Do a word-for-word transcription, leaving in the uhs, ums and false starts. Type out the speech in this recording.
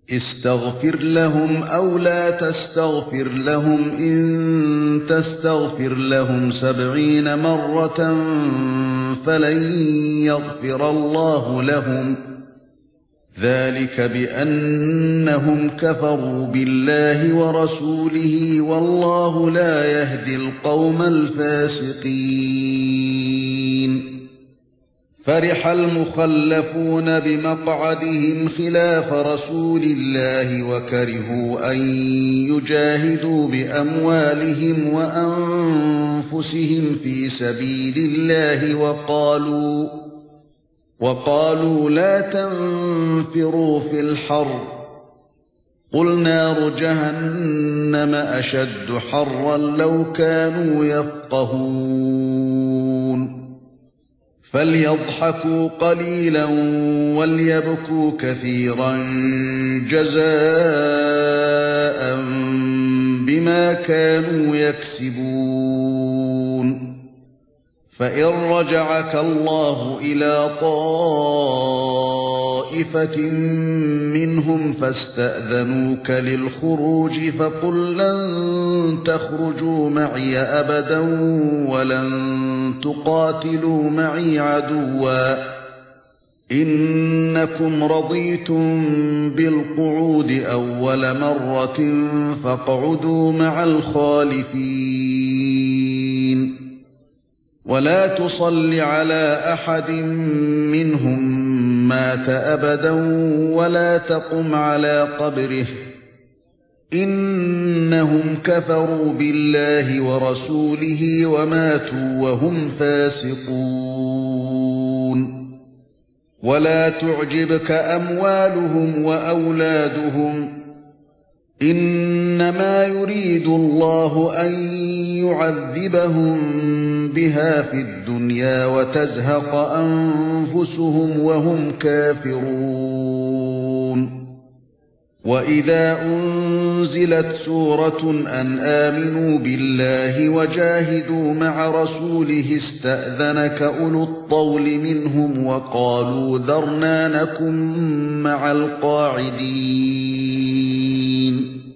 استغفر لهم أو لا تستغفر لهم إن تستغفر لهم سبعين مرة فلن يغفر الله لهم ذلك بأنهم كفروا بالله ورسوله والله لا يهدي القوم الفاسقين فرح المخلفون بمقعدهم خلاف رسول الله وكرهوا أن يجاهدوا بأموالهم وأنفسهم في سبيل الله وقالوا وقالوا لا تنفروا في الحر قل نار جهنم أشد حرا لو كانوا يفقهون فليضحكوا قليلا وليبكوا كثيرا جزاء بما كانوا يكسبون فإن رجعك الله إلى طائفة منهم فاستأذنوك للخروج فقل لن تخرجوا معي أبدا ولن تقاتلوا معي عدوا إنكم رضيتم بالقعود أول مرة فاقعدوا مع الخالفين ولا تصل على أحد منهم مات أبدا ولا تقم على قبره إنهم كفروا بالله ورسوله وماتوا وهم فاسقون ولا تعجبك أموالهم وأولادهم إنما يريد الله أن يعذبهم بها في الدنيا وتزهق أنفسهم وهم كافرون وإذا أنزلت سورة أن آمنوا بالله وجاهدوا مع رسوله استأذنك أولو الطول منهم وقالوا ذرنا نكن مع القاعدين